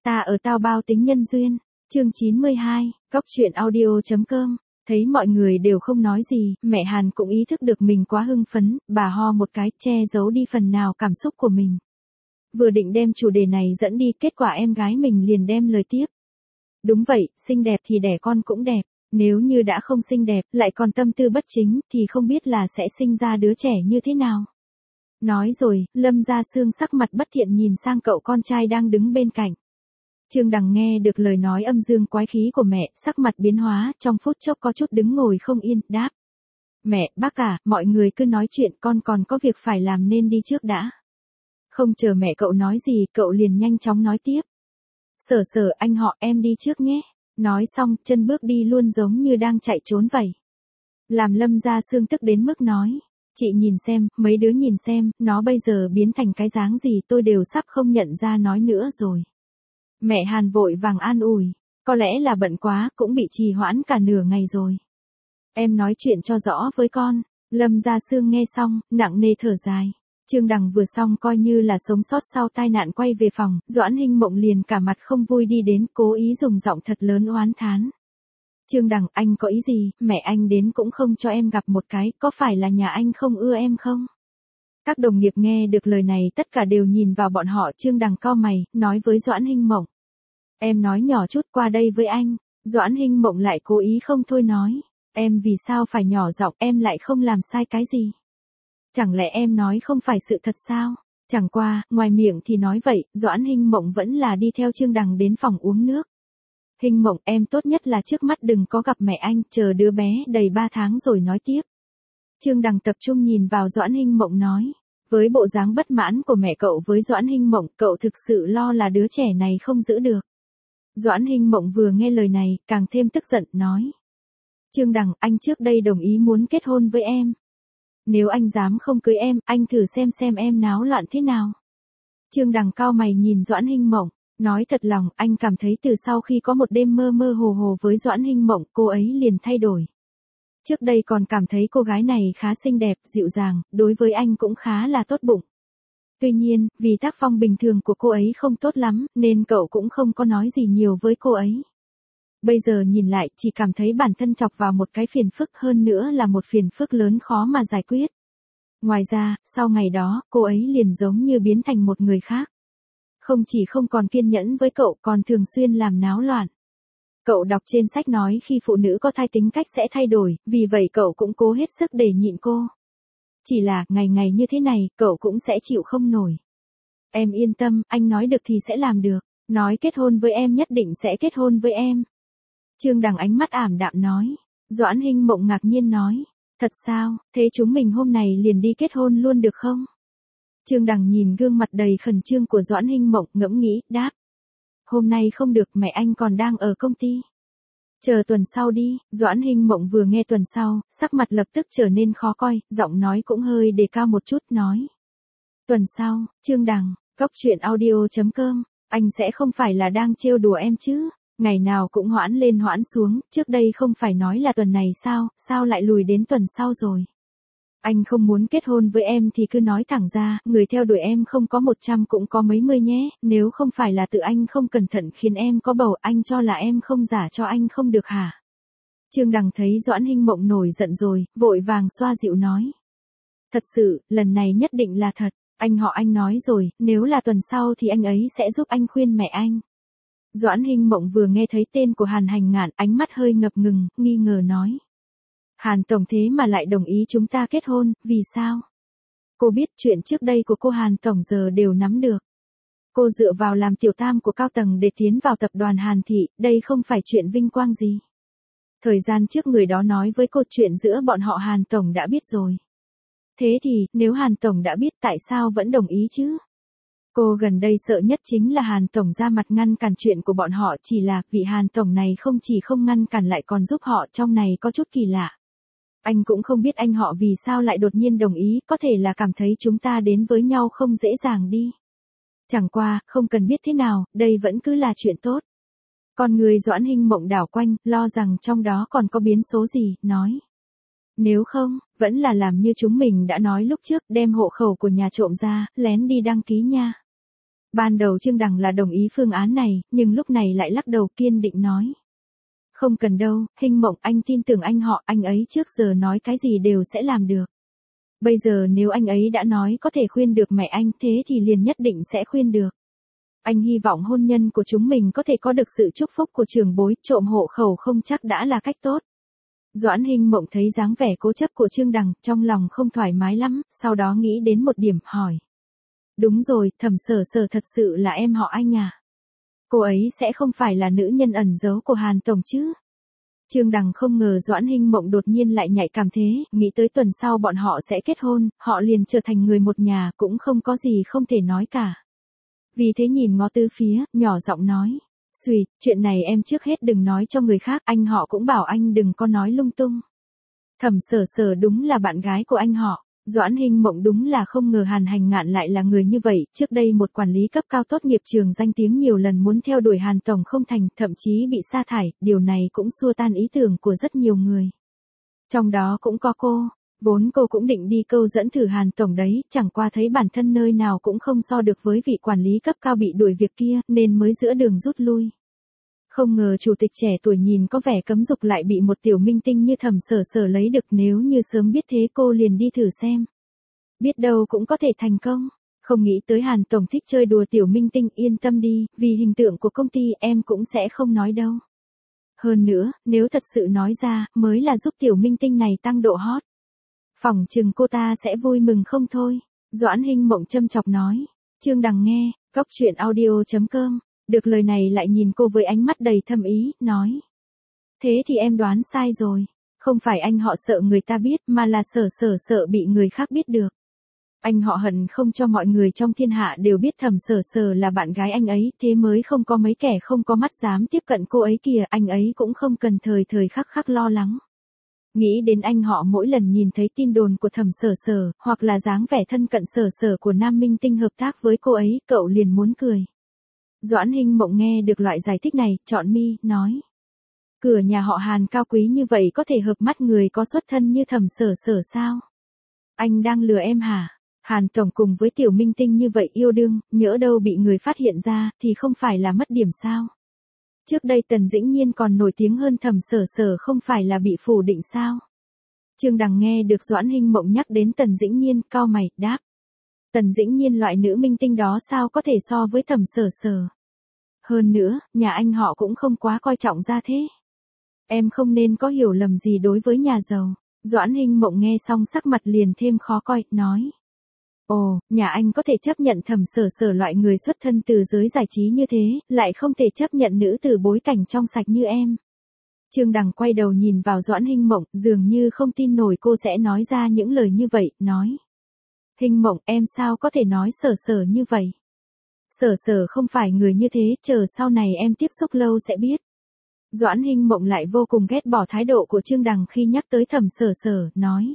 Ta ở tao bao tính nhân duyên. Chương 92, Cóc truyện audio.com. Thấy mọi người đều không nói gì, mẹ Hàn cũng ý thức được mình quá hưng phấn, bà ho một cái, che giấu đi phần nào cảm xúc của mình. Vừa định đem chủ đề này dẫn đi, kết quả em gái mình liền đem lời tiếp. Đúng vậy, xinh đẹp thì đẻ con cũng đẹp, nếu như đã không xinh đẹp, lại còn tâm tư bất chính, thì không biết là sẽ sinh ra đứa trẻ như thế nào. Nói rồi, Lâm Gia Sương sắc mặt bất thiện nhìn sang cậu con trai đang đứng bên cạnh. Trương Đằng nghe được lời nói âm dương quái khí của mẹ, sắc mặt biến hóa, trong phút chốc có chút đứng ngồi không yên, đáp. Mẹ, bác cả, mọi người cứ nói chuyện, con còn có việc phải làm nên đi trước đã. Không chờ mẹ cậu nói gì, cậu liền nhanh chóng nói tiếp. Sở sở anh họ, em đi trước nhé. Nói xong, chân bước đi luôn giống như đang chạy trốn vậy. Làm Lâm Gia Sương tức đến mức nói. Chị nhìn xem, mấy đứa nhìn xem, nó bây giờ biến thành cái dáng gì tôi đều sắp không nhận ra nói nữa rồi. Mẹ Hàn vội vàng an ủi, có lẽ là bận quá, cũng bị trì hoãn cả nửa ngày rồi. Em nói chuyện cho rõ với con. Lâm Gia Sương nghe xong, nặng nề thở dài. Trương Đằng vừa xong coi như là sống sót sau tai nạn quay về phòng, Doãn Hinh Mộng liền cả mặt không vui đi đến, cố ý dùng giọng thật lớn oán thán. Trương Đằng, anh có ý gì, mẹ anh đến cũng không cho em gặp một cái, có phải là nhà anh không ưa em không? Các đồng nghiệp nghe được lời này tất cả đều nhìn vào bọn họ. Trương Đằng cau mày, nói với Doãn Hinh Mộng. Em nói nhỏ chút qua đây với anh. Doãn Hinh Mộng lại cố ý không thôi nói. Em vì sao phải nhỏ giọng, em lại không làm sai cái gì? Chẳng lẽ em nói không phải sự thật sao? Chẳng qua, ngoài miệng thì nói vậy, Doãn Hinh Mộng vẫn là đi theo Trương Đằng đến phòng uống nước. Hinh Mộng, em tốt nhất là trước mắt đừng có gặp mẹ anh, chờ đứa bé đầy 3 tháng rồi nói tiếp. Trương Đằng tập trung nhìn vào Doãn Hinh Mộng nói. Với bộ dáng bất mãn của mẹ cậu với Doãn Hinh Mộng, cậu thực sự lo là đứa trẻ này không giữ được. Doãn Hinh Mộng vừa nghe lời này, càng thêm tức giận, nói. Trương Đằng, anh trước đây đồng ý muốn kết hôn với em. Nếu anh dám không cưới em, anh thử xem em náo loạn thế nào. Trương Đằng cau mày nhìn Doãn Hinh Mộng, nói thật lòng, anh cảm thấy từ sau khi có một đêm mơ mơ hồ hồ với Doãn Hinh Mộng, cô ấy liền thay đổi. Trước đây còn cảm thấy cô gái này khá xinh đẹp, dịu dàng, đối với anh cũng khá là tốt bụng. Tuy nhiên, vì tác phong bình thường của cô ấy không tốt lắm, nên cậu cũng không có nói gì nhiều với cô ấy. Bây giờ nhìn lại, chỉ cảm thấy bản thân chọc vào một cái phiền phức, hơn nữa là một phiền phức lớn khó mà giải quyết. Ngoài ra, sau ngày đó, cô ấy liền giống như biến thành một người khác. Không chỉ không còn kiên nhẫn với cậu, còn thường xuyên làm náo loạn. Cậu đọc trên sách nói khi phụ nữ có thai tính cách sẽ thay đổi, vì vậy cậu cũng cố hết sức để nhịn cô. Chỉ là, ngày ngày như thế này, cậu cũng sẽ chịu không nổi. Em yên tâm, anh nói được thì sẽ làm được. Nói kết hôn với em nhất định sẽ kết hôn với em. Trương Đằng ánh mắt ảm đạm nói. Doãn Hinh Mộng ngạc nhiên nói. Thật sao, thế chúng mình hôm nay liền đi kết hôn luôn được không? Trương Đằng nhìn gương mặt đầy khẩn trương của Doãn Hinh Mộng, ngẫm nghĩ, đáp. Hôm nay không được, mẹ anh còn đang ở công ty. Chờ tuần sau đi. Doãn Hinh Mộng vừa nghe tuần sau, sắc mặt lập tức trở nên khó coi, giọng nói cũng hơi đề cao một chút, nói. Tuần sau, Trương Đằng, Cóc truyện audio.com, anh sẽ không phải là đang trêu đùa em chứ? Ngày nào cũng hoãn lên hoãn xuống, trước đây không phải nói là tuần này sao lại lùi đến tuần sau rồi? Anh không muốn kết hôn với em thì cứ nói thẳng ra, người theo đuổi em không có 100 cũng có mấy mươi nhé, nếu không phải là tự anh không cẩn thận khiến em có bầu, anh cho là em không giả cho anh không được hả? Trương Đằng thấy Doãn Hinh Mộng nổi giận rồi, vội vàng xoa dịu nói. Thật sự, lần này nhất định là thật, anh nói rồi, nếu là tuần sau thì anh ấy sẽ giúp anh khuyên mẹ anh. Doãn Hinh Mộng vừa nghe thấy tên của Hàn Hành Ngạn, ánh mắt hơi ngập ngừng, nghi ngờ nói. Hàn Tổng thế mà lại đồng ý chúng ta kết hôn, vì sao? Cô biết chuyện trước đây của cô Hàn Tổng giờ đều nắm được. Cô dựa vào làm tiểu tam của cao tầng để tiến vào tập đoàn Hàn Thị, đây không phải chuyện vinh quang gì. Thời gian trước người đó nói với cô chuyện giữa bọn họ Hàn Tổng đã biết rồi. Thế thì, nếu Hàn Tổng đã biết tại sao vẫn đồng ý chứ? Cô gần đây sợ nhất chính là Hàn Tổng ra mặt ngăn cản chuyện của bọn họ, chỉ là vị Hàn Tổng này không chỉ không ngăn cản lại còn giúp họ, trong này có chút kỳ lạ. Anh cũng không biết anh họ vì sao lại đột nhiên đồng ý, có thể là cảm thấy chúng ta đến với nhau không dễ dàng đi. Chẳng qua, không cần biết thế nào, đây vẫn cứ là chuyện tốt. Còn người Doãn Hinh Mộng đảo quanh, lo rằng trong đó còn có biến số gì, nói. Nếu không, vẫn là làm như chúng mình đã nói lúc trước, đem hộ khẩu của nhà trộm ra, lén đi đăng ký nha. Ban đầu Trương Đằng là đồng ý phương án này, nhưng lúc này lại lắc đầu kiên định nói. Không cần đâu, Hinh Mộng, anh tin tưởng anh họ, anh ấy trước giờ nói cái gì đều sẽ làm được. Bây giờ nếu anh ấy đã nói có thể khuyên được mẹ anh thế thì liền nhất định sẽ khuyên được. Anh hy vọng hôn nhân của chúng mình có thể có được sự chúc phúc của trưởng bối, trộm hộ khẩu không chắc đã là cách tốt. Doãn Hinh Mộng thấy dáng vẻ cố chấp của Trương Đằng, trong lòng không thoải mái lắm, sau đó nghĩ đến một điểm, hỏi. Đúng rồi, Thẩm Sở Sở thật sự là em họ anh à? Cô ấy sẽ không phải là nữ nhân ẩn giấu của Hàn Tổng chứ? Trương Đằng không ngờ Doãn Hinh Mộng đột nhiên lại nhạy cảm thế, nghĩ tới tuần sau bọn họ sẽ kết hôn, họ liền trở thành người một nhà, cũng không có gì không thể nói cả. Vì thế nhìn ngó tứ phía, nhỏ giọng nói. Xùi, chuyện này em trước hết đừng nói cho người khác, anh họ cũng bảo anh đừng có nói lung tung. Thẩm Sở Sở đúng là bạn gái của anh họ. Doãn Hinh Mộng đúng là không ngờ Hàn Hành Ngạn lại là người như vậy, trước đây một quản lý cấp cao tốt nghiệp trường danh tiếng nhiều lần muốn theo đuổi Hàn Tổng không thành, thậm chí bị sa thải, điều này cũng xua tan ý tưởng của rất nhiều người. Trong đó cũng có cô, vốn cô cũng định đi câu dẫn thử Hàn Tổng đấy, chẳng qua thấy bản thân nơi nào cũng không so được với vị quản lý cấp cao bị đuổi việc kia, nên mới giữa đường rút lui. Không ngờ chủ tịch trẻ tuổi nhìn có vẻ cấm dục lại bị một tiểu minh tinh như Thẩm Sở Sở lấy được, nếu như sớm biết thế cô liền đi thử xem. Biết đâu cũng có thể thành công. Không nghĩ tới Hàn Tổng thích chơi đùa tiểu minh tinh, yên tâm đi, vì hình tượng của công ty em cũng sẽ không nói đâu. Hơn nữa, nếu thật sự nói ra, mới là giúp tiểu minh tinh này tăng độ hot. Phỏng chừng cô ta sẽ vui mừng không thôi. Doãn Hinh Mộng châm chọc nói. Trương Đằng nghe, Cóc Truyện Audio.com. Được lời này lại nhìn cô với ánh mắt đầy thâm ý, nói. Thế thì em đoán sai rồi. Không phải anh họ sợ người ta biết, mà là sợ bị người khác biết được. Anh họ hận không cho mọi người trong thiên hạ đều biết Thẩm Sở Sở là bạn gái anh ấy, thế mới không có mấy kẻ không có mắt dám tiếp cận cô ấy kìa, anh ấy cũng không cần thời khắc lo lắng. Nghĩ đến anh họ mỗi lần nhìn thấy tin đồn của Thẩm Sở Sở, hoặc là dáng vẻ thân cận Sở Sở của nam minh tinh hợp tác với cô ấy, cậu liền muốn cười. Doãn Hinh Mộng nghe được loại giải thích này, trọn mi, nói. Cửa nhà họ Hàn cao quý như vậy có thể hợp mắt người có xuất thân như Thẩm Sở Sở sao? Anh đang lừa em hả? Hàn Tổng cùng với tiểu minh tinh như vậy yêu đương, nhỡ đâu bị người phát hiện ra, thì không phải là mất điểm sao? Trước đây Tần Dĩnh Nhiên còn nổi tiếng hơn Thẩm Sở Sở, không phải là bị phủ định sao? Trương Đằng nghe được Doãn Hinh Mộng nhắc đến Tần Dĩnh Nhiên, cau mày, đáp. Tần Dĩnh Nhiên loại nữ minh tinh đó sao có thể so với Thẩm Sở Sở? Hơn nữa, nhà anh họ cũng không quá coi trọng ra thế. Em không nên có hiểu lầm gì đối với nhà giàu. Doãn Hinh Mộng nghe xong sắc mặt liền thêm khó coi, nói. Ồ, nhà anh có thể chấp nhận Thẩm Sở Sở loại người xuất thân từ giới giải trí như thế, lại không thể chấp nhận nữ từ bối cảnh trong sạch như em. Trương Đằng quay đầu nhìn vào Doãn Hinh Mộng, dường như không tin nổi cô sẽ nói ra những lời như vậy, nói. Hinh Mộng, em sao có thể nói Sở Sở như vậy? Sở Sở không phải người như thế, chờ sau này em tiếp xúc lâu sẽ biết. Doãn Hinh Mộng lại vô cùng ghét bỏ thái độ của Trương Đằng khi nhắc tới Thẩm Sở Sở, nói.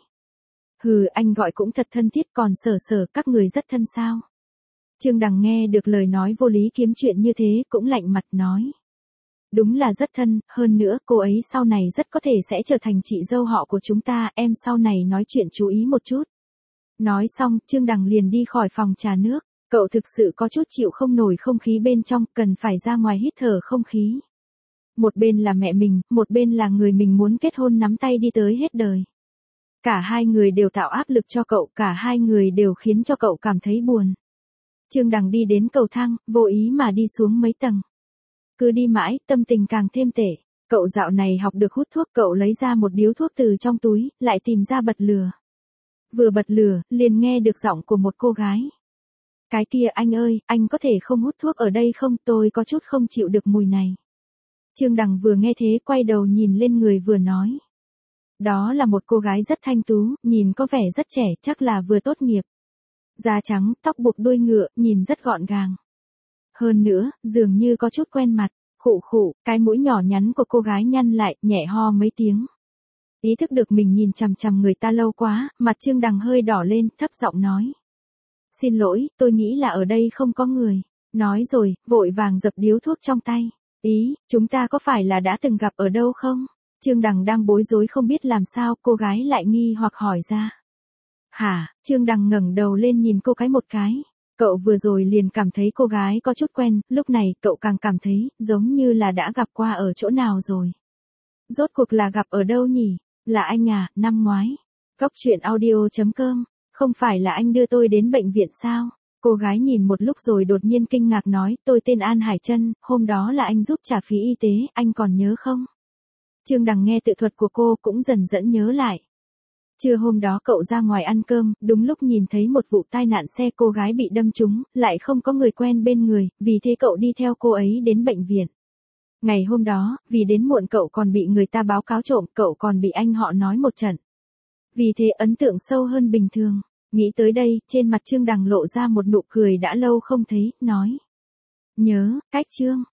Hừ, anh gọi cũng thật thân thiết, còn Sở Sở các người rất thân sao? Trương Đằng nghe được lời nói vô lý kiếm chuyện như thế, cũng lạnh mặt nói. Đúng là rất thân, hơn nữa cô ấy sau này rất có thể sẽ trở thành chị dâu họ của chúng ta, em sau này nói chuyện chú ý một chút. Nói xong, Trương Đằng liền đi khỏi phòng trà nước, cậu thực sự có chút chịu không nổi không khí bên trong, cần phải ra ngoài hít thở không khí. Một bên là mẹ mình, một bên là người mình muốn kết hôn nắm tay đi tới hết đời. Cả hai người đều tạo áp lực cho cậu, cả hai người đều khiến cho cậu cảm thấy buồn. Trương Đằng đi đến cầu thang, vô ý mà đi xuống mấy tầng. Cứ đi mãi, tâm tình càng thêm tệ. Cậu dạo này học được hút thuốc, cậu lấy ra một điếu thuốc từ trong túi, lại tìm ra bật lửa. Vừa bật lửa, liền nghe được giọng của một cô gái. Cái kia anh ơi, anh có thể không hút thuốc ở đây không, tôi có chút không chịu được mùi này. Trương Đằng vừa nghe thế quay đầu nhìn lên người vừa nói. Đó là một cô gái rất thanh tú, nhìn có vẻ rất trẻ, chắc là vừa tốt nghiệp. Da trắng, tóc buộc đuôi ngựa, nhìn rất gọn gàng. Hơn nữa, dường như có chút quen mặt, khụ, cái mũi nhỏ nhắn của cô gái nhăn lại, nhẹ ho mấy tiếng. Ý thức được mình nhìn chằm chằm người ta lâu quá, mặt Trương Đằng hơi đỏ lên, thấp giọng nói. Xin lỗi, tôi nghĩ là ở đây không có người. Nói rồi, vội vàng dập điếu thuốc trong tay. Ý, chúng ta có phải là đã từng gặp ở đâu không? Trương Đằng đang bối rối không biết làm sao, cô gái lại nghi hoặc hỏi ra. Hả? Trương Đằng ngẩng đầu lên nhìn cô cái một cái. Cậu vừa rồi liền cảm thấy cô gái có chút quen, lúc này cậu càng cảm thấy giống như là đã gặp qua ở chỗ nào rồi. Rốt cuộc là gặp ở đâu nhỉ? Là anh à, năm ngoái. Cóc truyện audio.com, không phải là anh đưa tôi đến bệnh viện sao? Cô gái nhìn một lúc rồi đột nhiên kinh ngạc nói, tôi tên An Hải Trân, hôm đó là anh giúp trả phí y tế, anh còn nhớ không? Trương Đằng nghe tự thuật của cô cũng dần dần nhớ lại. Trưa hôm đó cậu ra ngoài ăn cơm, đúng lúc nhìn thấy một vụ tai nạn xe cô gái bị đâm trúng, lại không có người quen bên người, vì thế cậu đi theo cô ấy đến bệnh viện. Ngày hôm đó, vì đến muộn cậu còn bị người ta báo cáo trộm, cậu còn bị anh họ nói một trận. Vì thế ấn tượng sâu hơn bình thường. Nghĩ tới đây, trên mặt Trương Đằng lộ ra một nụ cười đã lâu không thấy, nói. Nhớ, cách Trương,